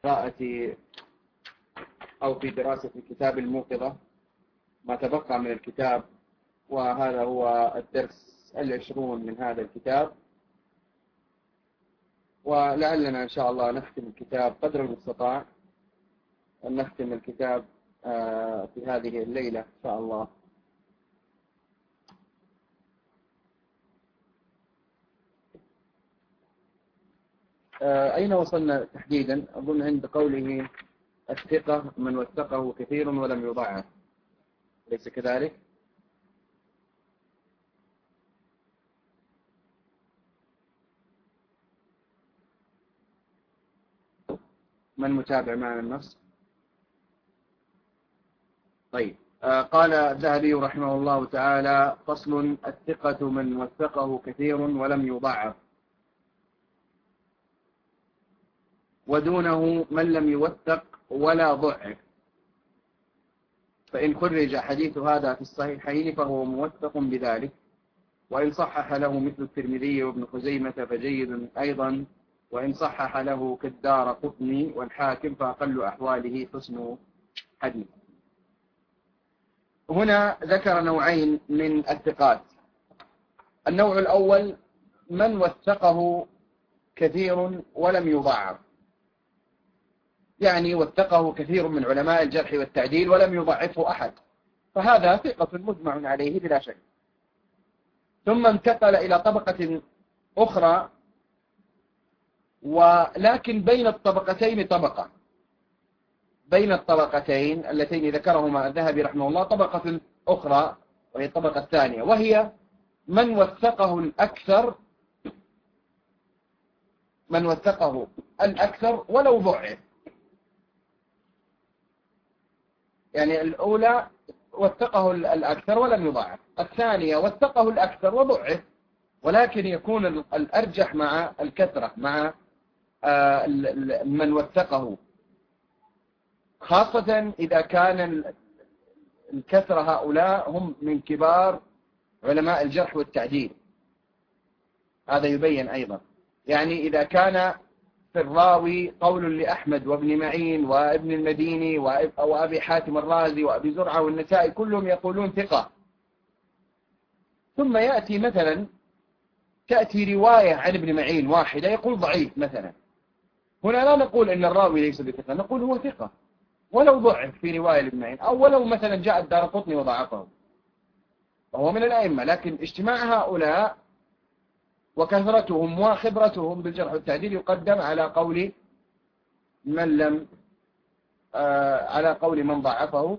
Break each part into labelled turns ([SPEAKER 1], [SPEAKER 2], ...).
[SPEAKER 1] قراءة أو في دراسة كتاب الموقظة ما تبقى من الكتاب، وهذا هو الدرس 20 من هذا الكتاب، ولعلنا إن شاء الله نختم الكتاب قدر المستطاع، أن نختم الكتاب في هذه الليلة إن شاء الله. أين وصلنا تحديدا؟ أظن عند قوله الثقة من وثقه كثير ولم يضعف، أليس كذلك؟ من متابع معنا النص؟ طيب. قال الذهبي رحمه الله تعالى: فصل: الثقة من وثقه كثير ولم يضعف، ودونه من لم يوثق ولا ضعف، فإن خرج حديث هذا في الصحيحين فهو موثق بذلك، وإن صحح له مثل الترمذي وابن خزيمة فجيد أيضا، وإن صحح له كالدارقطني والحاكم فأقل أحواله حسن حديث. هنا ذكر نوعين من الثقات. النوع الأول من وثقه كثير ولم يضعف، يعني وثقه كثير من علماء الجرح والتعديل ولم يضعفه أحد، فهذا ثقة مجمع عليه بلا شك. ثم انتقل إلى طبقة أخرى، ولكن بين الطبقتين طبقة، بين الطبقتين اللتين ذكرهما الذهبي رحمه الله طبقة أخرى، وهي الطبقة الثانية، وهي من وثقه الأكثر، من وثقه الأكثر ولو ضعف. يعني الأولى وثقه الأكثر ولم يضعف، الثانية وثقه الأكثر وضعف، ولكن يكون الأرجح مع الكثرة، مع من وثقه، خاصة إذا كان الكثرة هؤلاء هم من كبار علماء الجرح والتعديل. هذا يبين أيضا، يعني إذا كان في الراوي قول لأحمد وابن معين وابن المديني وأبي حاتم الرازي وأبي زرعة والنسائي كلهم يقولون ثقة، ثم يأتي مثلا تأتي رواية عن ابن معين واحدة يقول ضعيف مثلا، هنا لا نقول إن الراوي ليس بثقة، نقول هو ثقة ولو ضعف في رواية لابن معين، أو ولو مثلا جاء الدارقطني وضعفه وهو من الأئمة، لكن اجتماع هؤلاء وكثرتهم وخبرتهم بالجرح والتعديل يقدم على قول من لم على قول من ضعفه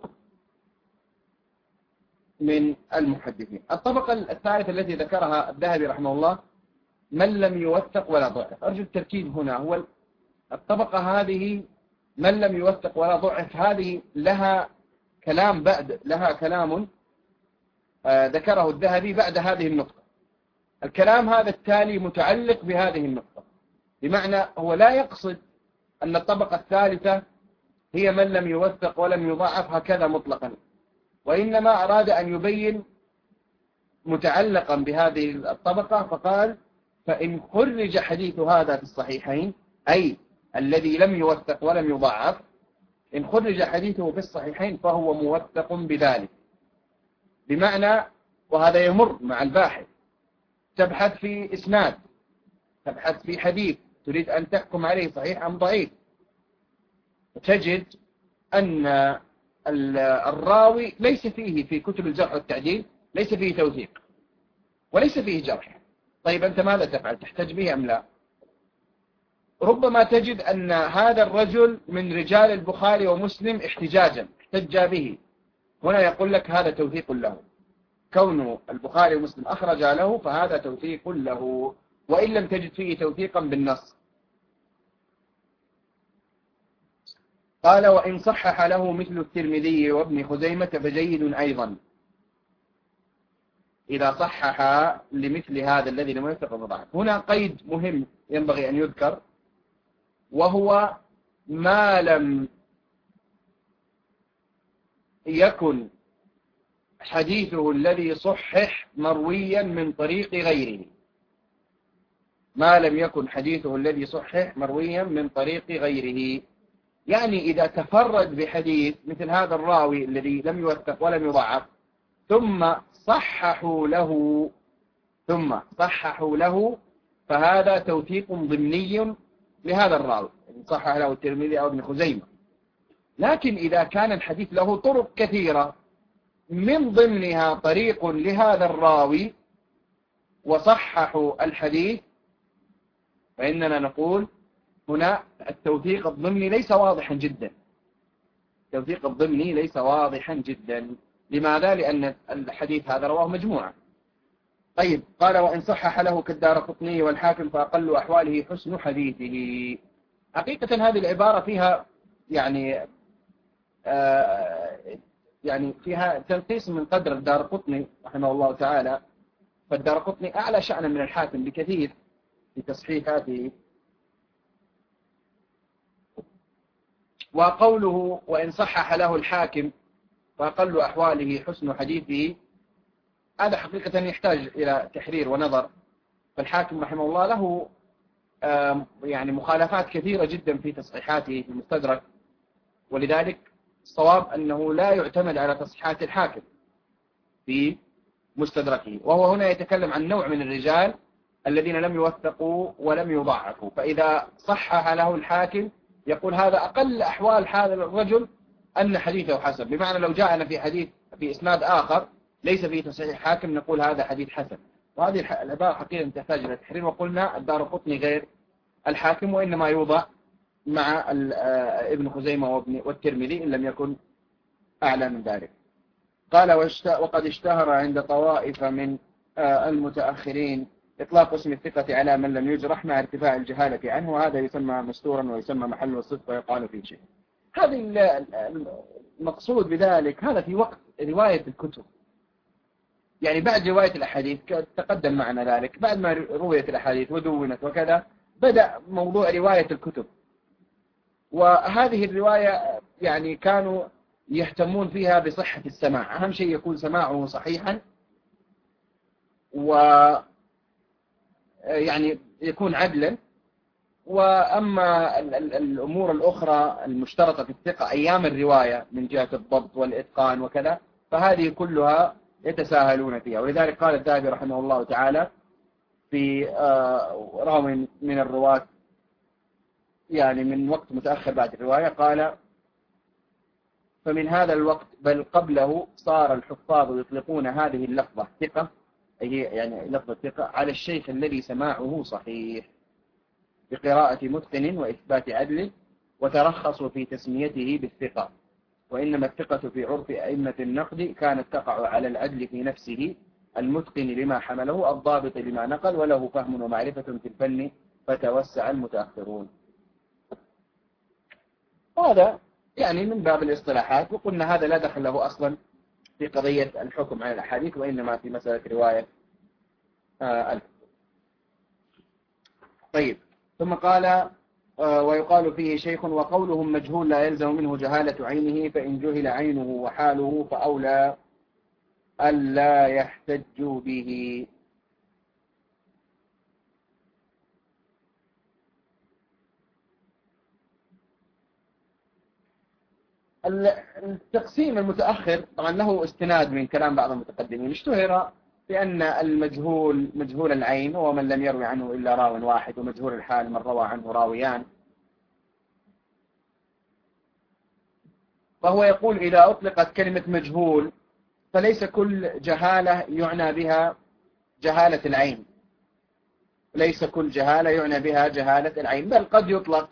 [SPEAKER 1] من المحدثين. الطبقة الثالثة التي ذكرها الذهبي رحمه الله من لم يوثق ولا ضعف. أرجو التركيز هنا، هو الطبقة هذه من لم يوثق ولا ضعف هذه لها كلام بعد، لها كلام ذكره الذهبي بعد هذه النقطة. الكلام هذا التالي متعلق بهذه النقطة، بمعنى هو لا يقصد أن الطبقة الثالثة هي من لم يوثق ولم يضعف هكذا مطلقا، وإنما أراد أن يبين متعلقا بهذه الطبقة، فقال: فإن خرج حديث هذا في الصحيحين، أي الذي لم يوثق ولم يضعف، إن خرج حديثه في الصحيحين فهو موثق بذلك. بمعنى، وهذا يمر مع الباحث، تبحث في إسناد، تبحث في حديث، تريد أن تحكم عليه صحيح أم ضعيف، تجد أن الراوي ليس فيه في كتب الجرح والتعديل ليس فيه توثيق وليس فيه جرح. طيب أنت ماذا تفعل؟ تحتج به أم لا؟ ربما تجد أن هذا الرجل من رجال البخاري ومسلم احتجاجا احتج به، هنا يقول لك هذا توثيق له، كونه البخاري ومسلم أخرج له فهذا توثيق له، وإن لم تجد فيه توثيقا بالنص. قال: وإن صحح له مثل الترمذي وابن خزيمة فجيد أيضا، إذا صحح لمثل هذا الذي لم يوثق وضعف. هنا قيد مهم ينبغي أن يذكر، وهو ما لم يكن حديثه الذي صحح مرويا من طريق غيره، ما لم يكن حديثه الذي صحح مرويا من طريق غيره. يعني إذا تفرد بحديث مثل هذا الراوي الذي لم يوثق ولم يضعف ثم صححوا له فهذا توثيق ضمني لهذا الراوي، صحح له الترمذي أو ابن خزيمة. لكن إذا كان الحديث له طرق كثيرة من ضمنها طريق لهذا الراوي وصححوا الحديث، فإننا نقول هنا التوثيق الضمني ليس واضحا جدا. التوثيق الضمني ليس واضحا جدا. لماذا؟ لأن الحديث هذا رواه مجموعة. طيب، قال وإن صحح له كالدارقطني والحاكم فأقل أحواله حسن حديثه. حقيقة هذه العبارة فيها يعني فيها تنقيص من قدر الدارقطني رحمه الله تعالى، فالدارقطني أعلى شأنا من الحاكم بكثير في تصحيحاته. وقوله وإن صحح له الحاكم فأقل أحواله حسن حديثه، هذا حقيقة يحتاج إلى تحرير ونظر. فالحاكم رحمه الله له يعني مخالفات كثيرة جدا في تصحيحاته في المستدرك، ولذلك الصواب أنه لا يعتمد على تصحيحات الحاكم في مستدركه. وهو هنا يتكلم عن نوع من الرجال الذين لم يوثقوا ولم يضعفوا، فإذا صحح له الحاكم يقول هذا أقل أحوال هذا الرجل أن حديثه حسن، بمعنى لو جاءنا في حديث في إسناد آخر ليس فيه تصحيح حاكم نقول هذا حديث حسن. وهذه العبارة حقيقة تحتاج إلى تحرير. وقلنا الدارقطني غير الحاكم، وإنما يوضع مع ابن خزيمة والترمذي إن لم يكن أعلى من ذلك. قال وقد اشتهر عند طوائف من المتأخرين إطلاق اسم الثقة على من لم يجرح مع ارتفاع الجهالة عنه، وهذا يسمى مستورا ويسمى محل الصدق ويقال فيه شيء. هذا المقصود بذلك هذا في وقت رواية الكتب، يعني بعد رواية الأحاديث تقدم معنا ذلك، بعد ما رويت الأحاديث ودونت وكذا بدأ موضوع رواية الكتب. وهذه الرواية يعني كانوا يهتمون فيها بصحة السماع، أهم شيء يكون سماعه صحيحا، ويعني يكون عدلا. وأما الأمور الأخرى المشترطة في الثقة أيام الرواية من جهة الضبط والإتقان وكذا، فهذه كلها يتساهلون فيها. ولذلك قال الذهبي رحمه الله تعالى في راوي من الرواة يعني من وقت متأخر بعد الرواية، قال فمن هذا الوقت بل قبله صار الحفاظ يطلقون هذه اللفظة ثقة، أي يعني لفظة ثقة، على الشيخ الذي سماعه صحيح بقراءة متقن وإثبات عدل، وترخصوا في تسميته بالثقة. وإنما الثقة في عرف أئمة النقد كانت تقع على العدل في نفسه المتقن لما حمله الضابط لما نقل وله فهم ومعرفة في الفن فتوسع المتأخرون. هذا يعني من باب الاصطلاحات، وقلنا هذا لا دخل له أصلا في قضية الحكم على الأحاديث، وإنما في مسألة رواية الحكم. طيب، ثم قال ويقال فيه شيخ وقولهم مجهول لا يلزم منه جهالة عينه، فإن جهل عينه وحاله فأولى ألا يحتجوا به. التقسيم المتأخر طبعا له استناد من كلام بعض المتقدمين. اشتهر بأن المجهول مجهول العين هو من لم يروي عنه إلا راو واحد، ومجهول الحال من روى عنه راويان. فهو يقول إذا أطلقت كلمة مجهول فليس كل جهالة يعنى بها جهالة العين، ليس كل جهالة يعنى بها جهالة العين، بل قد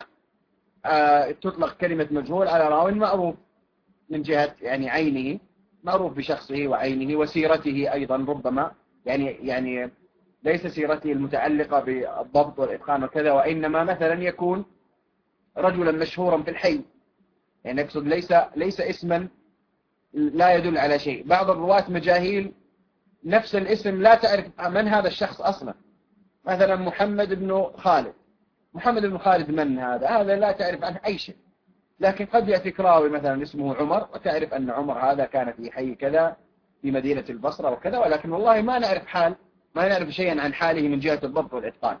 [SPEAKER 1] تطلق كلمة مجهول على راو معروف من جهة يعني عينه، معروف بشخصه وعينه وسيرته أيضا، ربما يعني ليس سيرته المتعلقة بالضبط والإتقان وكذا، وإنما مثلا يكون رجلا مشهورا في الحي، يعني يقصد ليس اسما لا يدل على شيء. بعض الرواة مجاهيل نفس الاسم لا تعرف من هذا الشخص أصلا، مثلا محمد بن خالد. محمد بن خالد من هذا لا تعرف عنه أي شيء، لكن قد يأتيك راوي مثلا اسمه عمر وتعرف أن عمر هذا كان في حي كذا في مدينة البصرة وكذا، ولكن والله ما نعرف شيئا عن حاله من جهة الضبط والإتقان.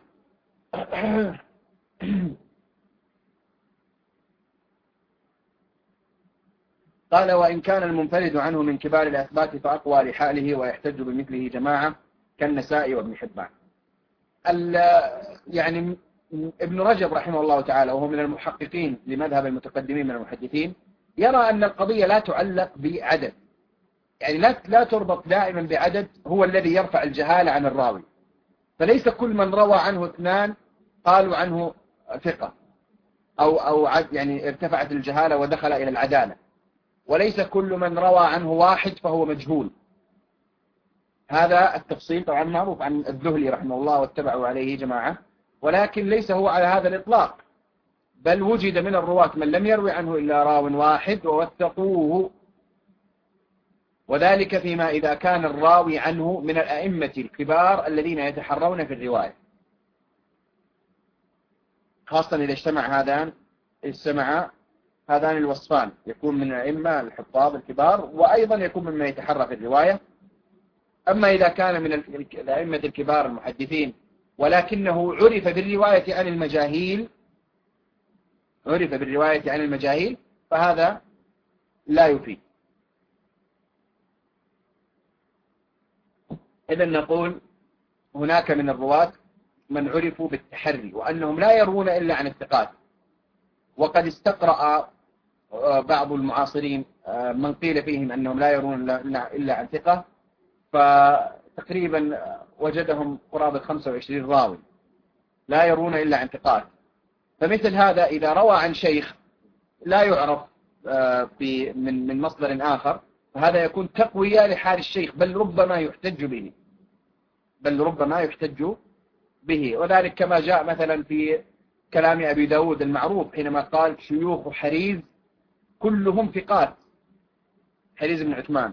[SPEAKER 1] قال وإن كان المنفرد عنه من كبار الأثبات فأقوى لحاله ويحتج بمثله جماعة كالنسائي وابن حبان. يعني ابن رجب رحمه الله تعالى وهو من المحققين لمذهب المتقدمين من المحدثين يرى أن القضية لا تعلق بعدد، يعني لا تربط دائما بعدد هو الذي يرفع الجهالة عن الراوي، فليس كل من روى عنه 2 قالوا عنه ثقة أو يعني ارتفعت الجهالة ودخل إلى العدالة، وليس كل من روى عنه 1 فهو مجهول. هذا التفصيل طبعا معروف عن الذهلي رحمه الله واتبعوا عليه جماعة، ولكن ليس هو على هذا الإطلاق، بل وجد من الرواة من لم يروي عنه إلا راو واحد ووثقوه، وذلك فيما إذا كان الراوي عنه من الأئمة الكبار الذين يتحرون في الرواية، خاصة إذا اجتمع هذان الوصفان، يكون من الأئمة الحفاظ الكبار وأيضا يكون مما يتحرى في الرواية. أما إذا كان من الأئمة الكبار المحدثين ولكنه عرف بالرواية عن المجاهيل فهذا لا يفيد. إذن نقول هناك من الرواة من عرفوا بالتحري وأنهم لا يروون إلا عن الثقات، وقد استقرأ بعض المعاصرين من قيل فيهم أنهم لا يرون إلا عن ثقة، فتقريبا وجدهم قرابة 25 راوي لا يرون إلا عن ثقات. فمثل هذا إذا روى عن شيخ لا يعرف من مصدر آخر فهذا يكون تقوية لحال الشيخ، بل ربما يحتج به، وذلك كما جاء مثلا في كلام أبي داود المعروف حينما قال شيوخ حريز كلهم ثقات، حريز بن عثمان.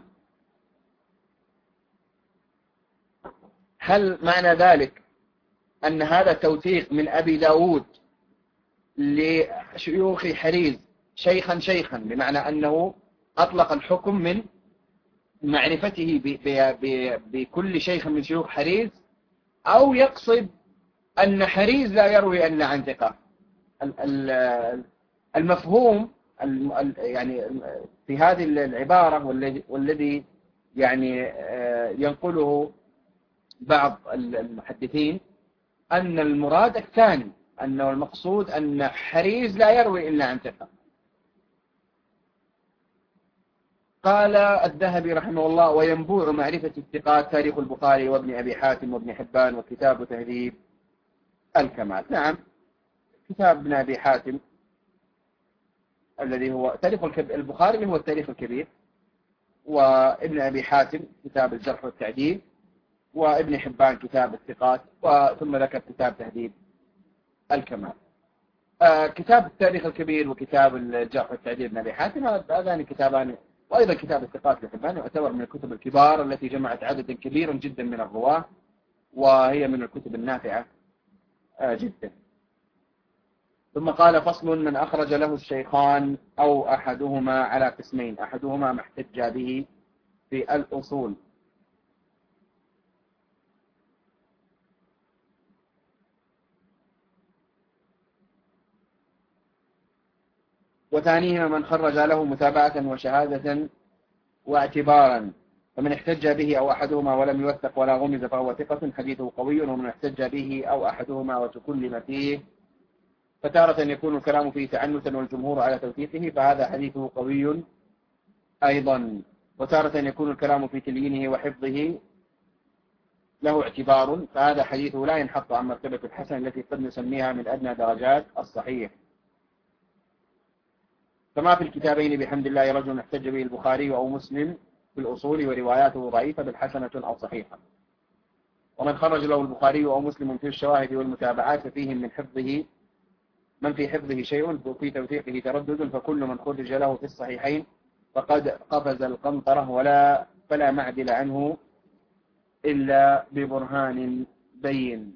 [SPEAKER 1] هل معنى ذلك أن هذا توثيق من أبي داود لشيوخ حريز شيخا بمعنى أنه أطلق الحكم من معرفته بكل شيخ من شيوخ حريز، أو يقصد أن حريز لا يروي إلا عن ثقة؟ المفهوم يعني في هذه العبارة والذي يعني ينقله بعض المحدثين أن المراد الثاني، أنه المقصود أن حريز لا يروي إلا عن ثقة. قال الذهبي رحمه الله وينبوع معرفة الثقات تاريخ البخاري وابن أبي حاتم وابن حبان وكتاب تهذيب الكمال. نعم، كتاب ابن أبي حاتم الذي هو تاريخ البخاري اللي هو التاريخ الكبير، وابن أبي حاتم كتاب الجرح والتعديل، وابن حبان كتاب الثقات، ثم ذكر كتاب تهذيب الكمال. كتاب التاريخ الكبير وكتاب الجرح والتعديل ابن أبي حاتم هذان كتابان، وأيضا كتاب الثقات لحبان يعتبر من الكتب الكبار التي جمعت عددا كبيرا جدا من الرواة، وهي من الكتب النافعة جدا. ثم قال فصل من أخرج له الشيخان أو أحدهما على قسمين، أحدهما ما احتج به في الأصول، وثانيهما من خرج له متابعة وشهادة واعتبارا، فمن احتج به أو أحدهما ولم يوثق ولا غمز فهو ثقة حديثه قوي، ومن احتج به أو أحدهما وتكلم فيه فتارة يكون الكلام فيه تعنتا والجمهور على توثيقه فهذا حديثه قوي أيضا، وتارة يكون الكلام في تليينه وحفظه له اعتبار فهذا حديثه لا ينحط عن مرتبة الحسن التي قد نسميها من أدنى درجات الصحيح. فما في الكتابين بحمد الله رجل احتج به البخاري أو مسلم في الأصول ورواياته ضعيفة بل حسنة أو صحيحة، ومن خرج له البخاري أو مسلم في الشواهد والمتابعات فيهم من في حفظه شيء وفي توثيقه تردد، فكل من خرج له في الصحيحين فقد قفز القنطرة فلا معدل عنه إلا ببرهان بين.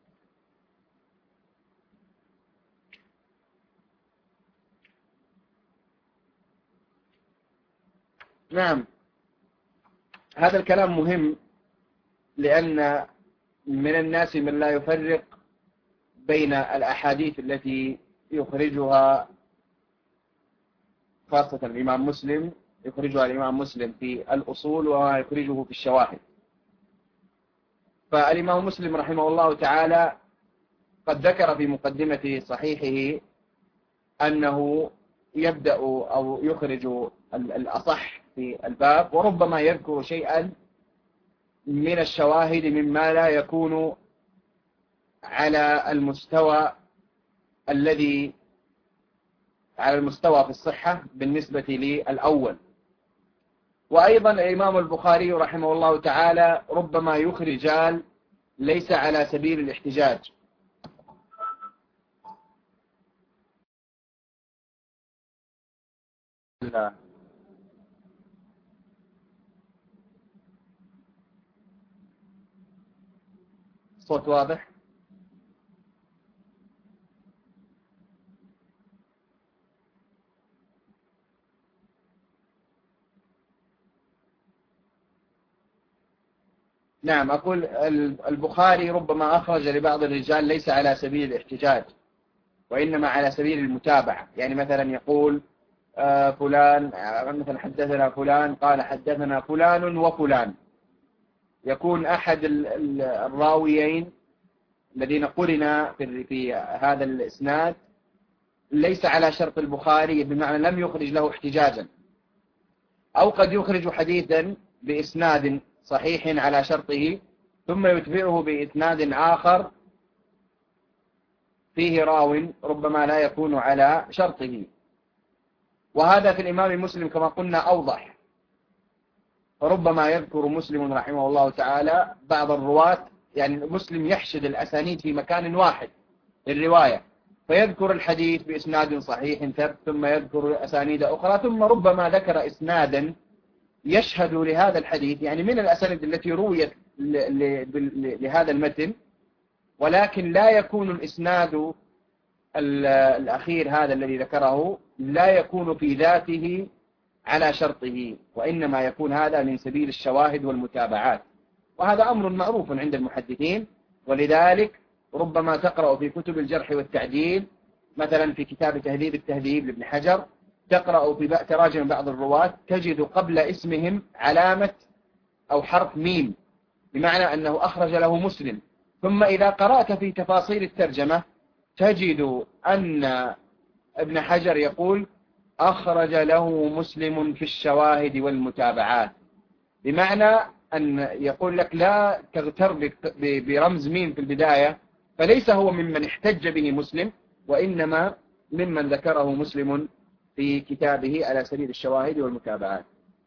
[SPEAKER 1] نعم، هذا الكلام مهم، لأن من الناس من لا يفرق بين الأحاديث التي يخرجها خاصة الإمام مسلم يخرجها الإمام مسلم في الأصول وما يخرجه في الشواهد. فالإمام مسلم رحمه الله تعالى قد ذكر في مقدمة صحيحه أنه يبدأ أو يخرج الأصح في الباب، وربما يذكر شيئا من الشواهد مما لا يكون على المستوى في الصحة بالنسبة للأول. وأيضا الإمام البخاري رحمه الله تعالى ربما يخرج رجال ليس على سبيل الاحتجاج. صوت واضح؟ نعم، أقول البخاري ربما أخرج لبعض الرجال ليس على سبيل الاحتجاج وإنما على سبيل المتابعة. يعني مثلا يقول فلان مثلا حدثنا فلان قال حدثنا فلان وفلان، يكون أحد الراويين الذين قرنا في هذا الإسناد ليس على شرط البخاري، بمعنى لم يخرج له احتجاجا، أو قد يخرج حديثا بإسناد صحيح على شرطه ثم يتبعه بإسناد آخر فيه راو ربما لا يكون على شرطه. وهذا في الإمام مسلم كما قلنا أوضح، فربما يذكر مسلم رحمه الله تعالى بعض الرواة، يعني مسلم يحشد الأسانيد في مكان واحد للرواية، فيذكر الحديث بإسناد صحيح ثم يذكر أسانيد أخرى، ثم ربما ذكر إسنادا يشهد لهذا الحديث، يعني من الأسانيد التي رويت لهذا المتن، ولكن لا يكون الإسناد الأخير هذا الذي ذكره لا يكون في ذاته على شرطه، وإنما يكون هذا من سبيل الشواهد والمتابعات. وهذا أمر معروف عند المحدثين، ولذلك ربما تقرأ في كتب الجرح والتعديل، مثلا في كتاب تهذيب التهذيب لابن حجر، تقرأ في تراجم بعض الرواة تجد قبل اسمهم علامة أو حرف ميم، بمعنى أنه أخرج له مسلم. ثم إذا قرأت في تفاصيل الترجمة تجد أن ابن حجر يقول أخرج له مسلم في الشواهد والمتابعات، بمعنى أن يقول لك لا تغتر برمز ميم في البداية، فليس هو ممن احتج به مسلم، وإنما ممن ذكره مسلم في كتابه على سبيل الشواهد والمتابعات.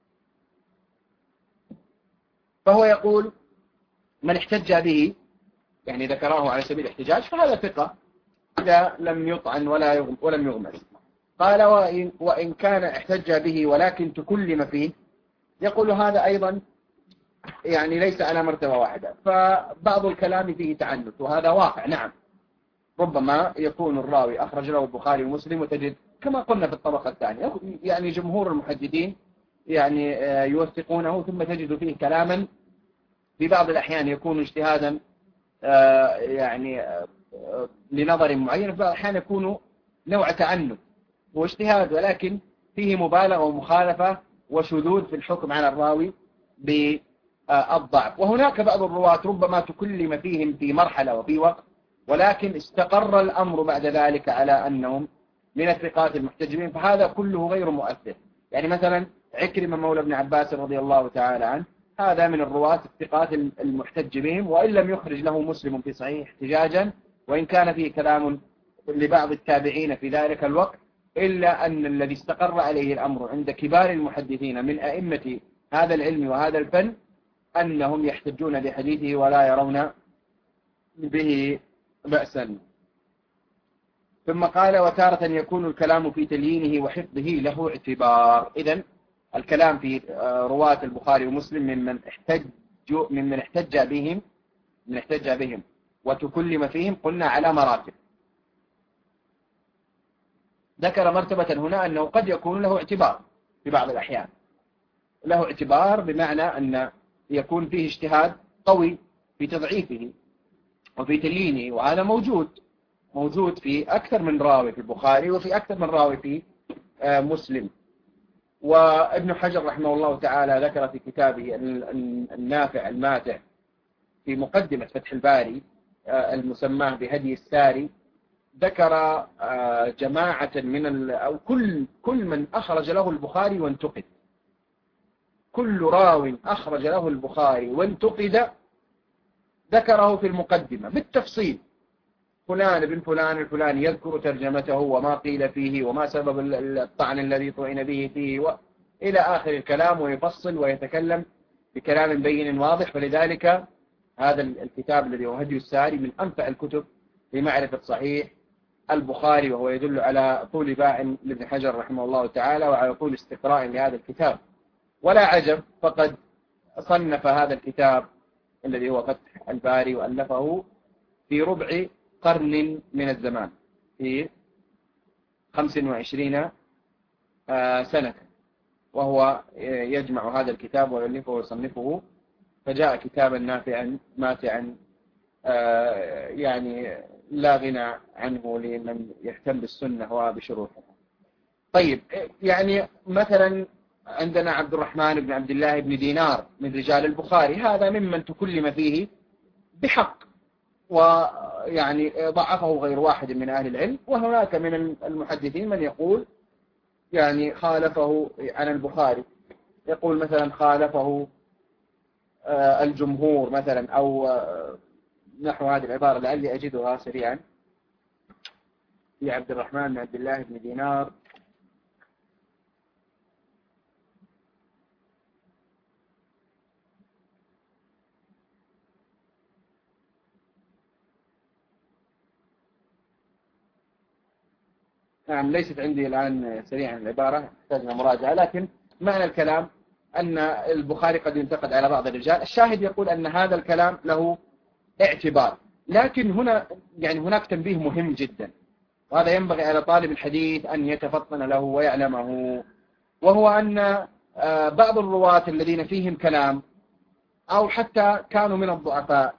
[SPEAKER 1] فهو يقول من احتج به، يعني ذكره على سبيل الاحتجاج، فهذا ثقة إذا لم يطعن ولم يغمس. قال وإن كان احتج به ولكن تكلم فيه، يقول هذا أيضا يعني ليس على مرتبة واحدة، فبعض الكلام فيه تعنت، وهذا واقع. نعم، ربما يكون الراوي أخرج له البخاري ومسلم، وتجد كما قلنا في الطبقة الثانية يعني جمهور المحدثين يعني يوثقونه، ثم تجد فيه كلاما في بعض الأحيان يكون اجتهادا يعني لنظر معين، في بعض الأحيان يكون نوع تعنت واجتهاد، ولكن فيه مبالغة ومخالفة وشذوذ في الحكم على الراوي بالضعف. وهناك بعض الرواة ربما تكلم فيهم في مرحلة وفي وقت، ولكن استقر الأمر بعد ذلك على أنهم من الثقات المحتجبين، فهذا كله غير مؤثر. يعني مثلا عكرمة مولى ابن عباس رضي الله تعالى عنه، هذا من الرواة الثقات المحتج بهم، وإن لم يخرج له مسلم في صحيح احتجاجا، وإن كان فيه كلام لبعض التابعين في ذلك الوقت، إلا أن الذي استقر عليه الأمر عند كبار المحدثين من أئمة هذا العلم وهذا الفن أنهم يحتجون بحديثه ولا يرون به بأسا. ثم قال وتارة يكون الكلام في تليينه وحفظه له اعتبار. إذن الكلام في رواة البخاري ومسلم ممن احتج بهم وتكلم فيهم، قلنا على مراتب. ذكر مرتبة هنا أنه قد يكون له اعتبار في بعض الأحيان، له اعتبار بمعنى أن يكون فيه اجتهاد قوي في تضعيفه وفي تليينه، وهذا موجود في أكثر من راوي في البخاري وفي أكثر من راوي في مسلم. وابن حجر رحمه الله تعالى ذكر في كتابه النافع الماتع في مقدمة فتح الباري المسماه بهدي الساري، ذكر جماعة من أو كل من أخرج له البخاري وانتقد، كل راو أخرج له البخاري وانتقد ذكره في المقدمة بالتفصيل، فلان بن فلان الفلاني يذكر ترجمته وما قيل فيه وما سبب الطعن الذي طعن به فيه إلى آخر الكلام، ويفصل ويتكلم بكلام بين واضح. فلذلك هذا الكتاب الذي هو هدي الساري من أنفع الكتب لمعرفة صحيح البخاري، وهو يدل على طول باع لابن حجر رحمه الله تعالى وعلى طول استقراء لهذا الكتاب. ولا عجب، فقد صنف هذا الكتاب الذي هو فتح الباري وألفه في ربع قرن من الزمان، في 25 سنة، وهو يجمع هذا الكتاب ويؤلفه ويصنفه، فجاء كتابا نافعا ماتعا يعني لا غنى عنه لمن يهتم بالسنة وبشروحها. طيب، يعني مثلا عندنا عبد الرحمن بن عبد الله بن دينار من رجال البخاري، هذا ممن تكلم فيه بحق، ويعني ضعفه غير واحد من أهل العلم، وهناك من المحدثين من يقول يعني خالفه عن البخاري، يقول مثلا خالفه الجمهور مثلا، أو نحو هذه العبارة لعلي أجدها سريعا في عبد الرحمن بن عبد الله بن دينار. نعم، ليست عندي الآن سريعا العبارة، تحتاج مراجعة، لكن معنى الكلام أن البخاري قد ينتقد على بعض الرجال. الشاهد يقول أن هذا الكلام له اعتبار، لكن هنا يعني هناك تنبيه مهم جدا، وهذا ينبغي على طالب الحديث أن يتفطن له ويعلمه، وهو أن بعض الرواة الذين فيهم كلام أو حتى كانوا من الضعفاء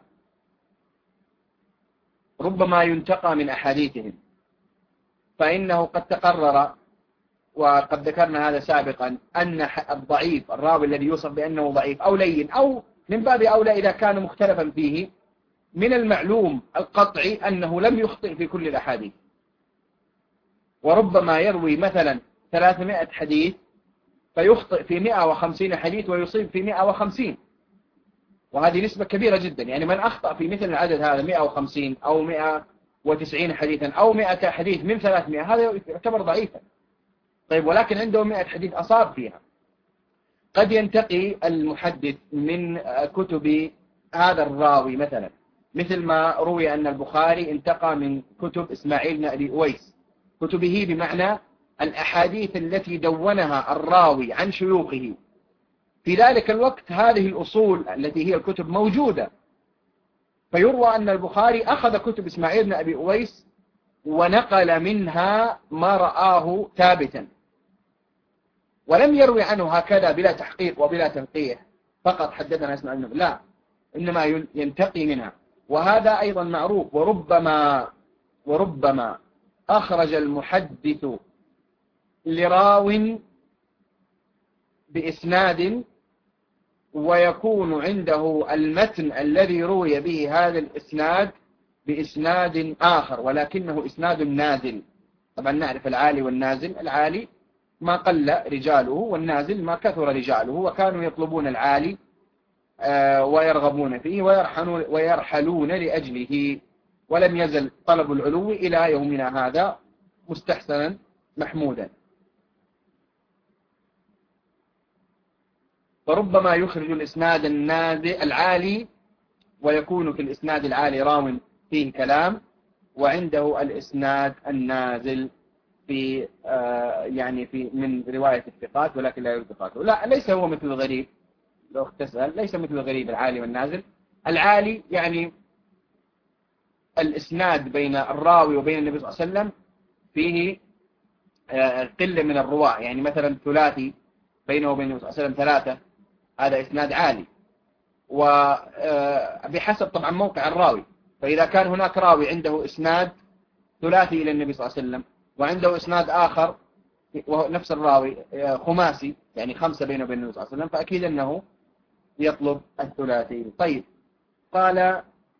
[SPEAKER 1] ربما ينتقى من أحاديثهم، فإنه قد تقرر وقد ذكرنا هذا سابقا أن الضعيف الراوي الذي يوصف بأنه ضعيف أو لين، أو من باب أولى إذا كان مختلفا فيه، من المعلوم القطعي أنه لم يخطئ في كل الأحاديث، وربما يروي مثلا 300 حديث فيخطئ في 150 حديث ويصيب في 150، وهذه نسبة كبيرة جدا. يعني من أخطأ في مثل العدد هذا 150 أو 190 حديثا أو 100 حديث من 300، هذا يعتبر ضعيفا. طيب، ولكن عنده 100 حديث أصاب فيها. قد ينتقي المحدث من كتب هذا الراوي مثلا، مثل ما روي أن البخاري انتقى من كتب إسماعيل بن أبي أويس، كتبه بمعنى الأحاديث التي دونها الراوي عن شيوخه في ذلك الوقت، هذه الأصول التي هي الكتب موجودة، فيروى أن البخاري أخذ كتب إسماعيل بن أبي أويس ونقل منها ما رآه ثابتا، ولم يروي عنه هكذا بلا تحقيق وبلا تنقيح فقط حدثنا إسماعيل بن أبي، لا، إنما ينتقي منها، وهذا أيضا معروف. وربما أخرج المحدث لراو بإسناد ويكون عنده المتن الذي روي به هذا الإسناد بإسناد آخر، ولكنه إسناد نازل. طبعا نعرف العالي والنازل، العالي ما قل رجاله، والنازل ما كثر رجاله، وكانوا يطلبون العالي ويرغبون فيه ويرحلون لأجله، ولم يزل طلب العلو إلى يومنا هذا مستحسنا محمودا. فربما يخرج الإسناد العالي ويكون في الإسناد العالي راو فيه كلام، وعنده الإسناد النازل في يعني في من رواية الثقات ولكن لا يثقاته. لا، ليس هو مثل الغريب، لو تسأل ليس مثل الغريب العالي والنازل. العالي يعني الإسناد بين الراوي وبين النبي صلى الله عليه وسلم فيه قلة من الرواة، يعني مثلا ثلاثي بينه وبين النبي صلى الله عليه وسلم 3، هذا إسناد عالي، وبحسب طبعا موقع الراوي. فإذا كان هناك راوي عنده إسناد ثلاثي إلى النبي صلى الله عليه وسلم وعنده إسناد آخر وهو نفس الراوي خماسي يعني 5 بينه وبين النبي صلى الله عليه وسلم، فأكيد أنه يطلب الثلاثي. طيب قال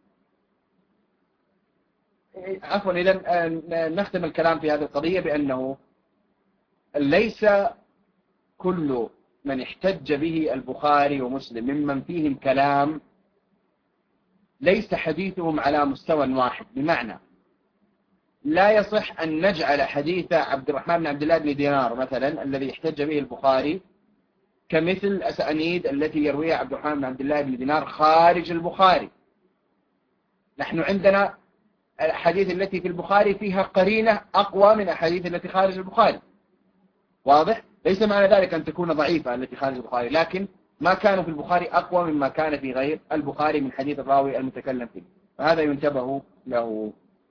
[SPEAKER 1] عفوا، إذا نختم الكلام في هذه القضية بأنه ليس كل من احتج به البخاري ومسلم ممن فيهم كلام ليس حديثهم على مستوى واحد، بمعنى لا يصح أن نجعل حديث عبد الرحمن بن عبد الله بن دينار مثلا الذي احتج به البخاري كمثل الأسانيد التي يرويها عبد الرحمن بن عبد الله بن دينار خارج البخاري. نحن عندنا الأحاديث التي في البخاري فيها قرينة أقوى من الأحاديث التي خارج البخاري، واضح؟ ليس معنى ذلك أن تكون ضعيفة التي خارج البخاري، لكن ما كانوا في البخاري أقوى مما كان في غير البخاري من حديث الراوي المتكلم فيه، فهذا ينتبه له.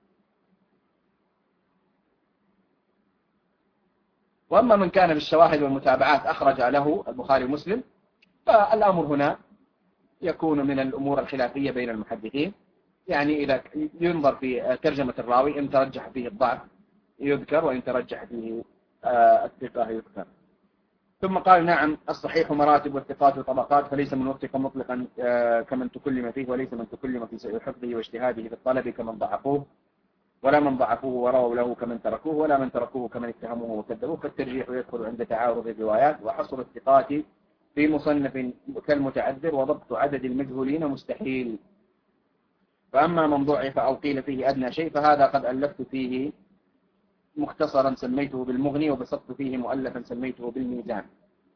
[SPEAKER 1] وأما من كان بالشواهد والمتابعات أخرج له البخاري ومسلم، فالأمر هنا يكون من الأمور الخلافية بين المحدثين، يعني إذا ينظر في ترجمة الراوي إن ترجح فيه الضعف يذكر، وإن ترجح فيه الثقة يذكر. ثم قال نعم الصحيح مراتب والثقات وطبقات، فليس من وثق مطلقا كمن تكلم فيه، وليس من تكلم في سوء حفظه واجتهاده في الطلب كمن ضعفوه، ولا من ضعفوه ورووا له كمن تركوه، ولا من تركوه كمن اتهموه وكذبوه، فالترجيح يدخل عند تعارض الروايات، وحصر الثقات في مصنف كالمتعذر، وضبط عدد المجهولين مستحيل. فأما من ضعف أو قيل فيه أدنى شيء فهذا قد ألفت فيه مختصرا سميته بالمغني، وبسطت فيه مؤلفا سميته بالميزان.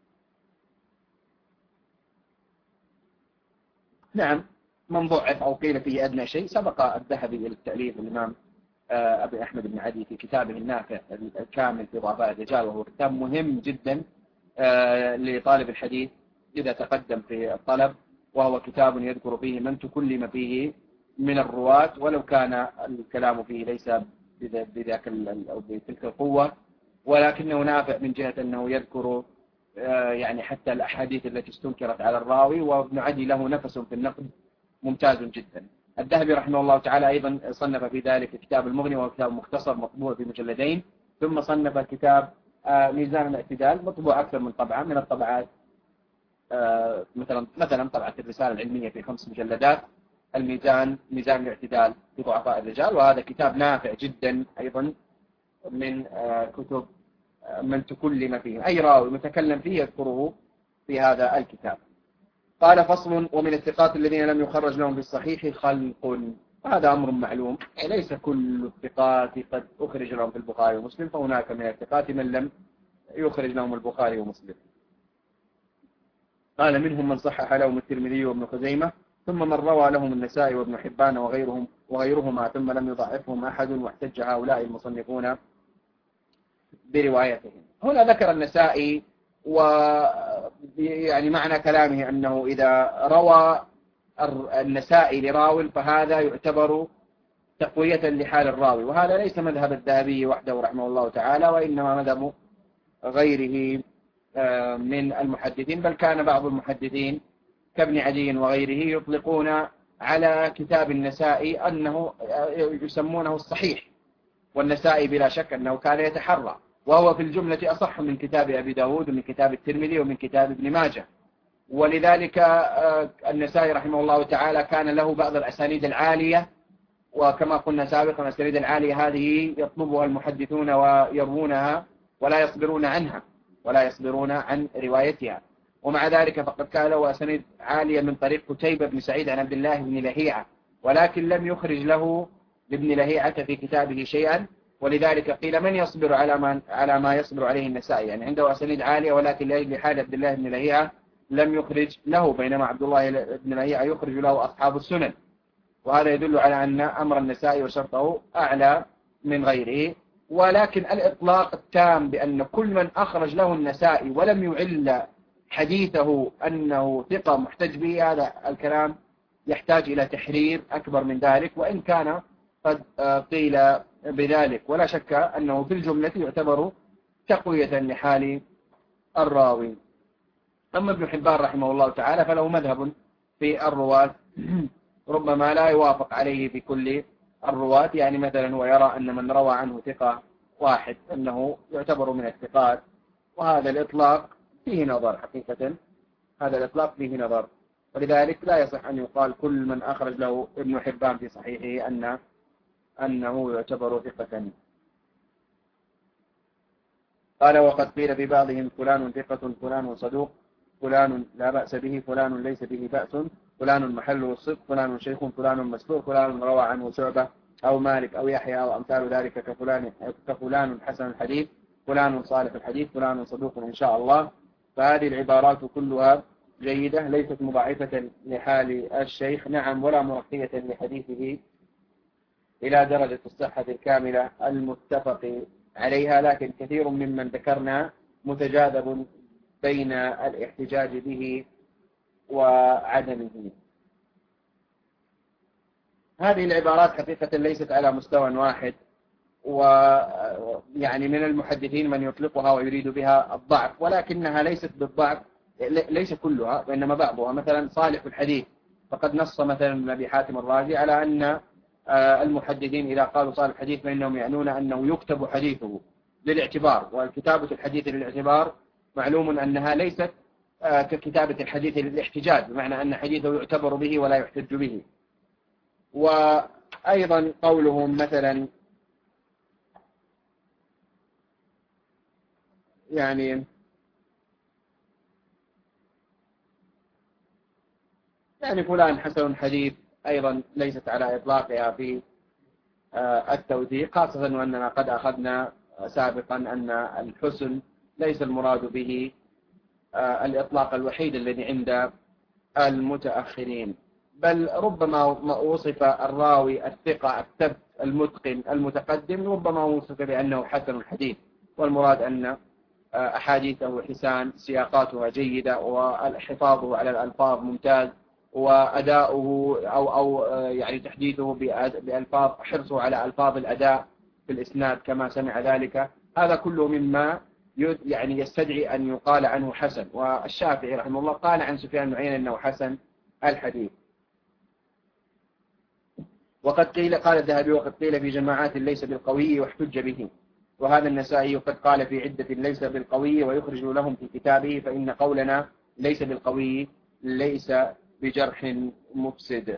[SPEAKER 1] نعم من ضعف أو قيل فيه أدنى شيء سبق الذهبي إلى التأليف الإمام أبي أحمد بن عدي في كتابه النافع الكامل في ضعفاء الرجال، وهو كتاب مهم جدا لطالب الحديث إذا تقدم في الطلب، وهو كتاب يذكر فيه من تكلم فيه من الرواة ولو كان الكلام فيه ليس بذاك أو بتلك القوة، ولكنه نافع من جهة أنه يذكر يعني حتى الأحاديث التي استنكرت على الراوي، وابن عدي له نفس في النقد ممتاز جدا. الذهبي رحمه الله تعالى أيضا صنف في ذلك كتاب المغني، وهو كتاب مختصر مطبوع في مجلدين، ثم صنف كتاب ميزان الاعتدال مطبوع أكثر من طبعة من الطبعات، مثلا طبعة الرسالة العلمية في 5 مجلدات، الميزان ميزان الاعتدال في ضعفاء الرجال، وهذا كتاب نافع جدا أيضا من كتب من تكلم فيه، أي راوي متكلم فيه يذكره في هذا الكتاب. قال فصل ومن الثقات الذين لم يخرج لهم بالصحيح خلق، هذا أمر معلوم، ليس كل الثقات قد أخرج لهم في البخاري ومسلم، فهناك من الثقات من لم يخرج لهم البخاري ومسلم. قال منهم من صحح لهم الترمذي وابن خزيمة، ثم من روى لهم النسائي وابن حبان وغيرهما، ثم لم يضعفهم أحد، واحتج هؤلاء المصنفون بروايتهم. هنا ذكر النسائي، ويعني معنى كلامه أنه إذا روى النسائي لراو فهذا يعتبر تقوية لحال الراوي، وهذا ليس مذهب الذهبي وحده رحمه الله تعالى، وإنما مذهب غيره من المحدثين، بل كان بعض المحدثين كابن عدي وغيره يطلقون على كتاب النسائي أنه يسمونه الصحيح، والنسائي بلا شك أنه كان يتحرى، وهو في الجملة أصح من كتاب أبي داود ومن كتاب الترمذي ومن كتاب ابن ماجه. ولذلك النسائي رحمه الله تعالى كان له بعض الأسانيد العالية، وكما قلنا سابقا الأسانيد العالية هذه يطلبها المحدثون ويروونها ولا يصبرون عنها ولا يصبرون عن روايتها، ومع ذلك فقد كان له أسانيد عالية من طريق قتيبة بن سعيد عن عبد الله بن لهيعة، ولكن لم يخرج له لابن لهيعة في كتابه شيئا، ولذلك قيل من يصبر على ما يصبر عليه النسائي، يعني عنده أسانيد عالية ولكن لأجل حال عبد الله بن لهيعة لم يخرج له، بينما عبد الله بن لهيعة يخرج له أصحاب السنن، وهذا يدل على أن أمر النسائي وشرطه أعلى من غيره. ولكن الإطلاق التام بأن كل من أخرج له النسائي ولم يعل حديثه أنه ثقة محتج به، هذا الكلام يحتاج إلى تحرير أكبر من ذلك، وإن كان قد قيل بذلك، ولا شك أنه في الجملة يعتبر تقوية لحال الراوي. أما ابن حبان رحمه الله تعالى فله مذهب في الرواة ربما لا يوافق عليه في كل الرواة، يعني مثلا هو يرى أن من روى عنه ثقة واحد أنه يعتبر من الثقات، وهذا الإطلاق فيه نظر حقيقة، هذا الإطلاق فيه نظر، ولذلك لا يصح أن يقال كل من أخرج له ابن حبان في صحيحه أنه يعتبر ثقة. قال وقد قيل في بعضهم فلان ثقة فلان صدوق، فلان لا بأس به، فلان ليس به بأس، فلان محله الصدق، فلان شيخ، فلان مستور، فلان روى عنه شعبة أو مالك أو يحيى أو أمثال ذلك كفلان حسن الحديث، فلان صالح الحديث، فلان صدوق إن شاء الله. فهذه العبارات كلها جيدة، ليست مضاعفة لحال الشيخ، نعم، ولا مرقية لحديثه إلى درجة الصحة الكاملة المتفق عليها، لكن كثير ممن ذكرنا متجاذب بين الاحتجاج به وعدمه. هذه العبارات حقيقة ليست على مستوى واحد، ويعني من المحدثين من يطلقها ويريد بها الضعف، ولكنها ليست بالضعف، ليس كلها وإنما بعضها. مثلا صالح الحديث، فقد نص مثلا ابن أبي حاتم الرازي على أن المحدثين إذا قالوا صالح الحديث فإنهم يعنون أنه يكتب حديثه للاعتبار، والكتابة الحديث للاعتبار معلوم أنها ليست ككتابة الحديث للاحتجاج، بمعنى أن حديثه يعتبر به ولا يحتج به. وأيضا قولهم مثلا يعني فلان حسن حديث أيضا ليست على إطلاقها في التوثيق، خاصة وأننا قد أخذنا سابقا أن الحسن ليس المراد به الإطلاق الوحيد الذي عند المتأخرين، بل ربما وصف الراوي الثقة الثبت المتقن المتقدم، ربما وصف بأنه حسن الحديث، والمراد أن أحاديثه حسان، سياقاتها جيدة، وحفاظه على الألفاظ ممتاز، وأداؤه أو يعني تحديثه بألفاظ، حرصه على ألفاظ الأداء في الإسناد كما سمع ذلك. هذا كله مما يعني يستدعي أن يقال عنه حسن. والشافعي رحمه الله قال عن سفيان بن عيينة أنه حسن الحديث. وقد قيل، قال الذهبي وقد قيل في جماعات ليس بالقوي واحتج به، وهذا النسائي قد قال في عدة ليس بالقوي ويخرج لهم في كتابه، فإن قولنا ليس بالقوي ليس بجرح مفسد.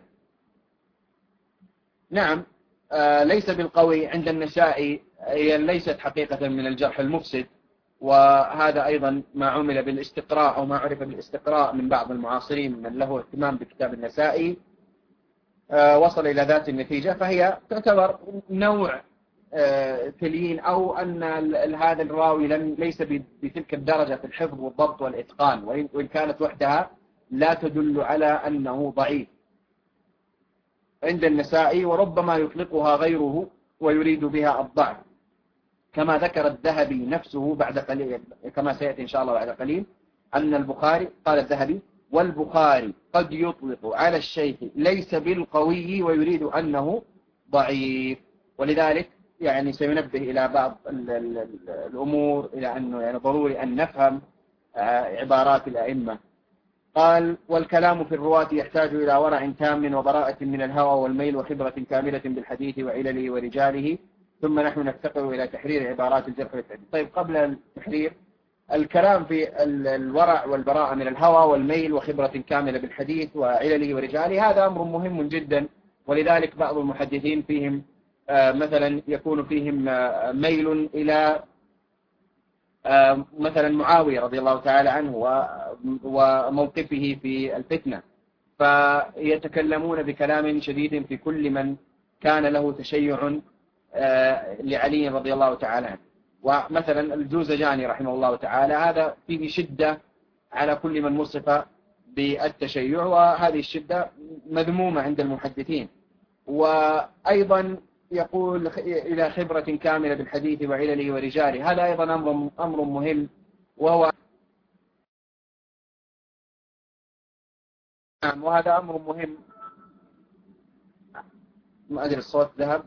[SPEAKER 1] نعم، ليس بالقوي عند النسائي هي ليست حقيقة من الجرح المفسد، وهذا أيضا ما عمل بالاستقراء أو ما عرف بالاستقراء من بعض المعاصرين من له اهتمام بكتاب النسائي، وصل إلى ذات النتيجة. فهي تعتبر نوع تليين، أو أن هذا الراوي ليس بتلك الدرجة في الحفظ والضبط والإتقان، وإن كانت وحدها لا تدل على أنه ضعيف عند النسائي، وربما يطلقها غيره ويريد بها الضعف، كما ذكر الذهبي نفسه بعد قليل، كما سيأتي إن شاء الله بعد قليل، أن البخاري، قال الذهبي: والبخاري قد يطلق على الشيخ ليس بالقوي ويريد أنه ضعيف. ولذلك يعني سينبه إلى بعض الأمور، إلى أنه يعني ضروري أن نفهم عبارات الأئمة. قال: والكلام في الرواة يحتاج إلى ورع تام وبراءة من الهوى والميل وخبرة كاملة بالحديث وعلله ورجاله، ثم نحن نفتقر إلى تحرير عبارات الجرح والتعديل. طيب، قبل التحرير، الكلام في الورع والبراءة من الهوى والميل وخبرة كاملة بالحديث وعلله ورجاله، هذا أمر مهم جدا، ولذلك بعض المحدثين فيهم مثلا يكون فيهم ميل إلى مثلا معاوية رضي الله تعالى عنه وموقفه في الفتنة، فيتكلمون بكلام شديد في كل من كان له تشيع لعلي رضي الله تعالى عنه. ومثلا الجوزجاني رحمه الله تعالى هذا فيه شدة على كل من وصف بالتشيع، وهذه الشدة مذمومة عند المحدثين. وأيضا يقول إلى خبرة كاملة بالحديث وعلله ورجاله، هذا أيضا أمر مهم، وهو وهذا أمر مهم. ما أدري الصوت ذهب.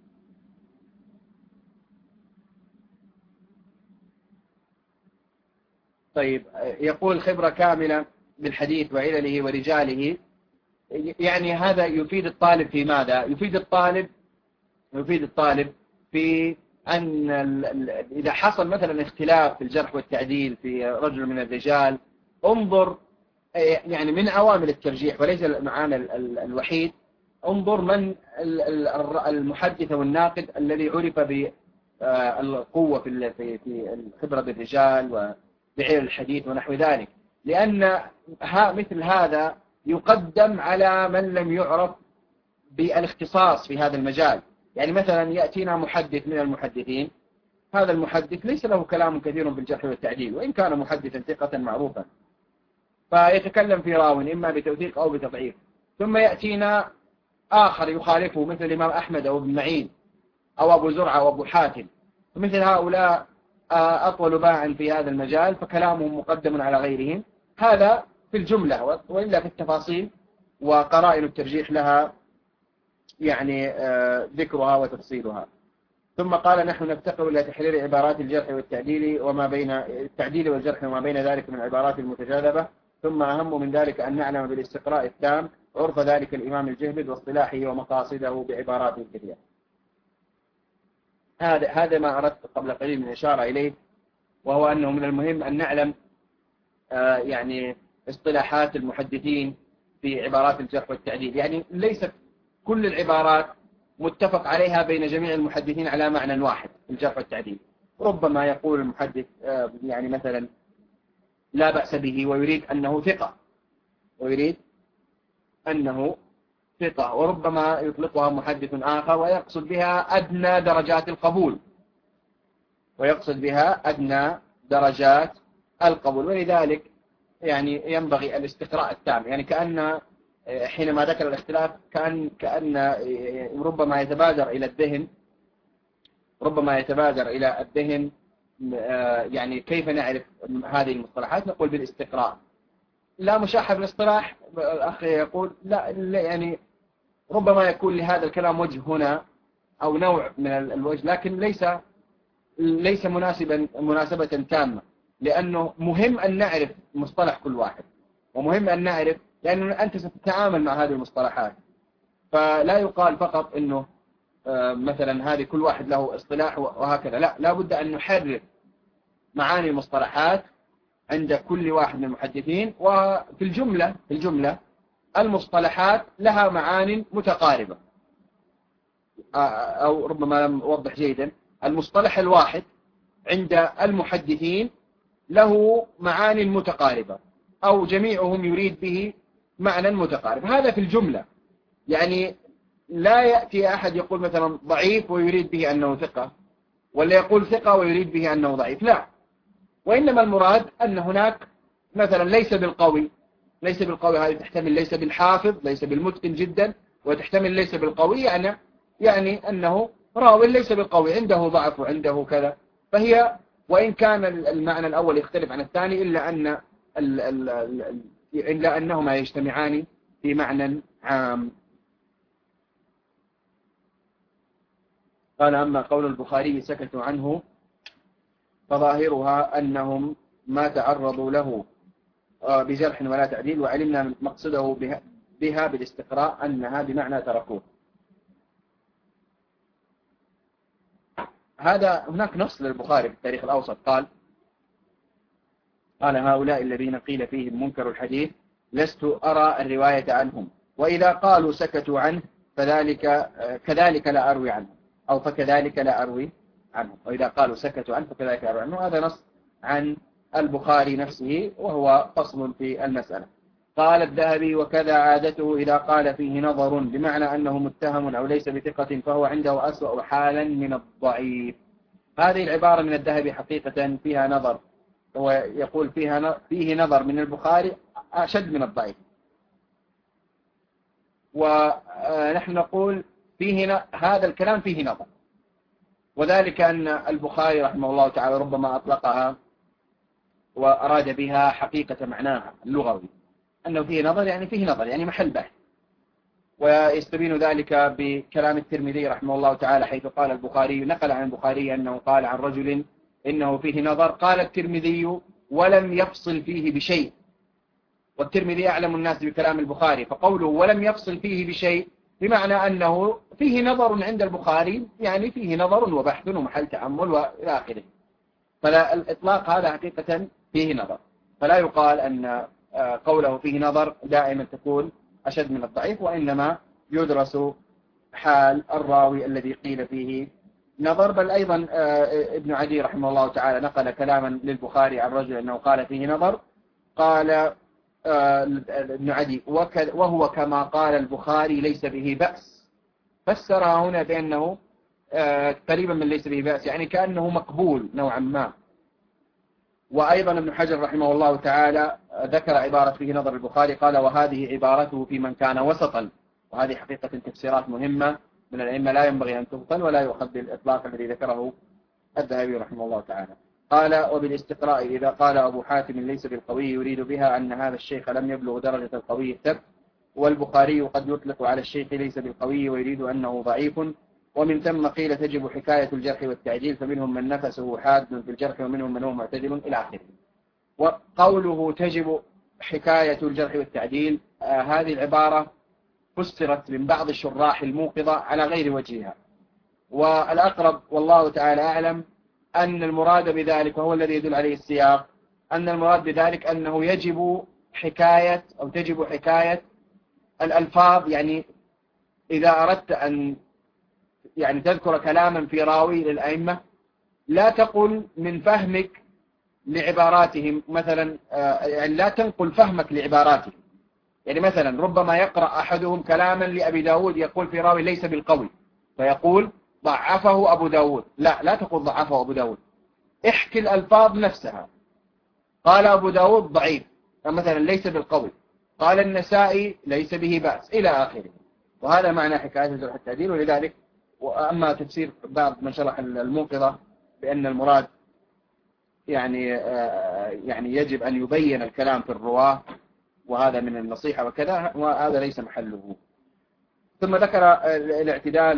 [SPEAKER 1] طيب، يقول خبرة كاملة بالحديث وعلله ورجاله، يعني هذا يفيد الطالب في ماذا؟ يفيد الطالب في أن إذا حصل مثلا اختلاف في الجرح والتعديل في رجل من الرجال، انظر يعني من عوامل الترجيح وليس المعامل الوحيد، انظر من المحدث والناقد الذي عرف بالقوة في الخبرة بالرجال وبعلم الحديث ونحو ذلك، لأن مثل هذا يقدم على من لم يعرف بالاختصاص في هذا المجال. يعني مثلا يأتينا محدث من المحدثين، هذا المحدث ليس له كلام كثير بالجرح والتعديل وإن كان محدثا ثقة معروفا، فيتكلم في راو إما بتوثيق أو بتضعيف، ثم يأتينا آخر يخالفه مثل الإمام أحمد أو ابن معين أو أبو زرعة أو أبو حاتم، مثل هؤلاء أطول باعا في هذا المجال فكلامهم مقدم على غيرهم. هذا في الجملة، وإلا في التفاصيل وقرائن الترجيح لها يعني ذكرها وتفصيلها. ثم قال: نحن نفتقر إلى تحرير عبارات الجرح والتعديل وما بين التعديل والجرح وما بين ذلك من العبارات المتجاذبة، ثم أهم من ذلك أن نعلم بالاستقراء التام عرف ذلك الإمام الجهبذ واصطلاحه ومقاصده بعباراته الكثيرة. هذا ما أردت قبل قليل من إشارة إليه، وهو أنه من المهم أن نعلم يعني اصطلاحات المحدثين في عبارات الجرح والتعديل. يعني ليست كل العبارات متفق عليها بين جميع المحدثين على معنى واحد في الجرح والتعديل. ربما يقول المحدث يعني مثلا لا بأس به ويريد أنه ثقة، وربما يطلقها محدث آخر ويقصد بها أدنى درجات القبول، ولذلك يعني ينبغي الاستقراء التام. يعني كأن حينما ذكر الاختلاف كأن ربما يتبادر إلى الذهن يعني كيف نعرف هذه المصطلحات؟ نقول بالاستقراء. لا مشاحة بالاصطلاح، الأخ يقول لا يعني ربما يكون لهذا الكلام وجه هنا أو نوع من الوجه، لكن ليس مناسبة تامة، لأنه مهم أن نعرف مصطلح كل واحد، ومهم أن نعرف لأنه أنت ستتعامل مع هذه المصطلحات، فلا يقال فقط أنه مثلا هذه كل واحد له اصطلاح وهكذا، لا بد أن نحرر معاني المصطلحات عند كل واحد من المحدثين. وفي الجملة المصطلحات لها معان متقاربة، أو ربما لم أوضح جيدا، المصطلح الواحد عند المحدثين له معان متقاربة أو جميعهم يريد به معنى متقارب. هذا في الجملة، يعني لا يأتي أحد يقول مثلا ضعيف ويريد به أنه ثقة، ولا يقول ثقة ويريد به أنه ضعيف، لا. وإنما المراد أن هناك مثلا ليس بالقوي، هذه تحتمل ليس بالحافظ، ليس بالمتقن جدا، وتحتمل ليس بالقوي يعني أنه راو ليس بالقوي، عنده ضعف وعنده كذا. فهي وإن كان المعنى الأول يختلف عن الثاني إلا أنهما يجتمعان في معنى عام. قال: أما قول البخاري سكتوا عنه فظاهرها أنهم ما تعرضوا له بجرح ولا تعديل، وعلمنا مقصده بها بالاستقراء أنها بمعنى تركوه. هناك نص للبخاري في التاريخ الأوسط قال: هؤلاء الذين قيل فيهم منكر الحديث لست أرى الرواية عنهم، وإذا قالوا سكتوا عنه كذلك لا أروي عنه، أو فكذلك لا أروي عنه. وإذا قالوا سكتوا عنه فكذلك لا أروي عنه. هذا نص عن البخاري نفسه، وهو فصل في المسألة. قال الذهبي: وكذا عادته إذا قال فيه نظر بمعنى أنه متهم أو ليس بثقة فهو عنده أسوأ حالا من الضعيف. هذه العبارة من الذهبي حقيقة فيها نظر، هو يقول فيه نظر من البخاري أشد من الضعيف، ونحن نقول هذا الكلام فيه نظر، وذلك أن البخاري رحمه الله تعالى ربما أطلقها وأراد بها حقيقة معناها اللغوي، أنه فيه نظر يعني محل بحث. ويستبين ذلك بكلام الترمذي رحمه الله تعالى، حيث قال البخاري، نقل عن البخاري أنه قال عن رجل إنه فيه نظر، قال الترمذي ولم يفصل فيه بشيء. والترمذي أعلم الناس بكلام البخاري، فقوله ولم يفصل فيه بشيء بمعنى أنه فيه نظر عند البخاري، يعني فيه نظر وبحث ومحل تأمل وإلى آخره. فالإطلاق هذا حقيقة فيه نظر، فلا يقال أن قوله فيه نظر دائما تكون أشد من الضعيف، وإنما يدرس حال الراوي الذي قيل فيه نظر. بل أيضا ابن عدي رحمه الله تعالى نقل كلاما للبخاري عن رجل أنه قال فيه نظر، قال ابن عدي وهو كما قال البخاري ليس به بأس، فسرها هنا بأنه قريبا من ليس به بأس، يعني كأنه مقبول نوعا ما. وأيضا ابن حجر رحمه الله تعالى ذكر عبارة فيه نظر البخاري، قال وهذه عبارته في من كان وسطا. وهذه حقيقة تفسيرات مهمة من الأئمة لا ينبغي أن تبطل ولا يؤخذ بالإطلاق الذي ذكره الذهبي رحمه الله تعالى. قال وبالاستقراء إذا قال أبو حاتم ليس بالقوي يريد بها أن هذا الشيخ لم يبلغ درجة القوي الثبت، والبخاري قد يطلق على الشيخ ليس بالقوي ويريد أنه ضعيف. ومن ثم قيل تجب حكاية الجرح والتعديل، فمنهم من نفسه حاد في الجرح ومنهم من هو معتدل إلى آخره. وقوله تجب حكاية الجرح والتعديل هذه العبارة فسرت من بعض الشراح الموقظة على غير وجهها، والأقرب والله تعالى أعلم أن المراد بذلك وهو الذي يدل عليه السياق، أن المراد بذلك أنه يجب حكاية أو تجب حكاية الألفاظ. يعني إذا أردت أن يعني تذكر كلاما في راوي للأئمة لا تقل من فهمك لعباراتهم مثلا، يعني لا تنقل فهمك لعباراتهم. يعني مثلا ربما يقرأ أحدهم كلاما لأبي داود يقول في راوي ليس بالقوي فيقول ضعفه أبو داود، لا تقول ضعفه أبو داود، احكي الألفاظ نفسها. قال أبو داود ضعيف مثلا ليس بالقوي، قال النسائي ليس به بأس إلى آخره. وهذا معنى حكاية الجرح والتعديل. ولذلك وأما تفسير بعض من شرح الموقظة بأن المراد يعني يجب أن يبين الكلام في الرواة وهذا من النصيحة وكذا، وهذا ليس محله. ثم ذكر الاعتدال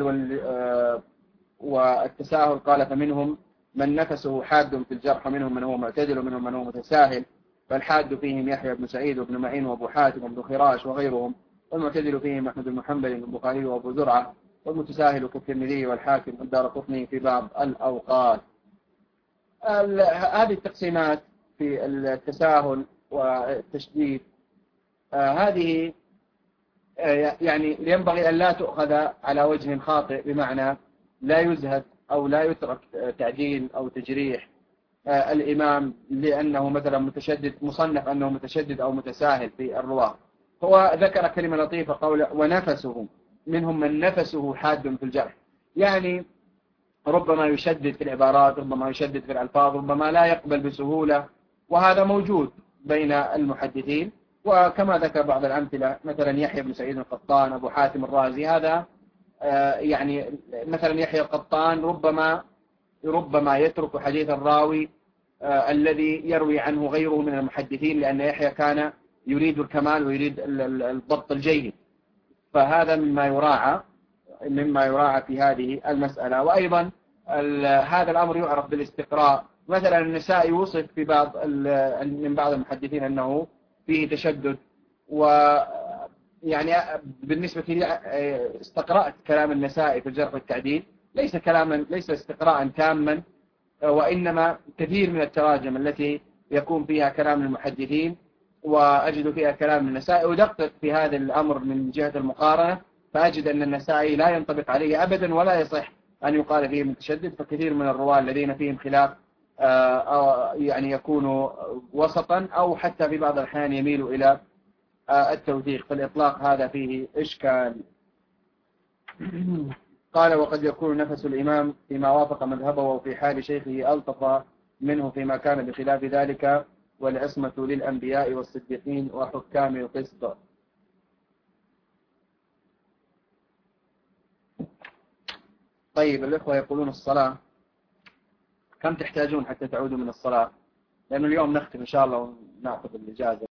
[SPEAKER 1] والتساهل، قال فمنهم من نفسه حاد في الجرح ومنهم من هو معتدل ومنهم من هو متساهل، فالحاد فيهم يحيى بن سعيد وابن معين وابو حاتم وابن خراش وغيرهم، والمعتدل فيهم أحمد بن حنبل والبخاري وابو زرعة، والمتساهل كالترمذي والحاكم والدارقطني في بعض الأوقات. هذه التقسيمات في التساهل والتشديد هذه يعني ينبغي أن لا تؤخذ على وجه خاطئ، بمعنى لا يزهد أو لا يترك تعديل أو تجريح الإمام لأنه مثلا متشدد، مصنف أنه متشدد أو متساهل في الرواة. هو ذكر كلمة لطيفة قول ونفسه، منهم من نفسه حاد في الجرح، يعني ربما يشدد في العبارات، ربما يشدد في الألفاظ، ربما لا يقبل بسهولة، وهذا موجود بين المحدثين. وكما ذكر بعض الأمثلة مثلا يحيى بن سعيد القطان، أبو حاتم الرازي، هذا يعني مثلا يحيى القطان ربما يترك حديث الراوي الذي يروي عنه غيره من المحدثين، لأن يحيى كان يريد الكمال ويريد الضبط الجيد، فهذا مما يراعى في هذه المسألة. وأيضا هذا الأمر يعرف بالاستقراء. مثلا النسائي وصف في من بعض المحدثين أنه فيه تشدد، ويعني بالنسبة لي استقرأت كلام النسائي في الجرح والتعديل، ليس استقراء تاما، وإنما كثير من التراجم التي يكون فيها كلام المحدثين وأجد فيها كلام النسائي، ودقق في هذا الأمر من جهة المقارنة، فأجد أن النسائي لا ينطبق عليه أبدا ولا يصح أن يقال فيه متشدد. فكثير من الرواة الذين فيهم خلاف يعني يكونوا وسطا، أو حتى في بعض الأحيان يميلوا إلى التوثيق، فالإطلاق هذا فيه إشكال. قال وقد يكون نفس الإمام فيما وافق مذهبه وفي حال شيخه ألطف منه فيما كان بخلاف ذلك، والعصمة للأنبياء والصديقين وحكام القسط. طيب الإخوة يقولون الصلاة كم تحتاجون حتى تعودوا من الصلاة؟ لأنه اليوم نختم إن شاء الله ونأخذ الإجازة.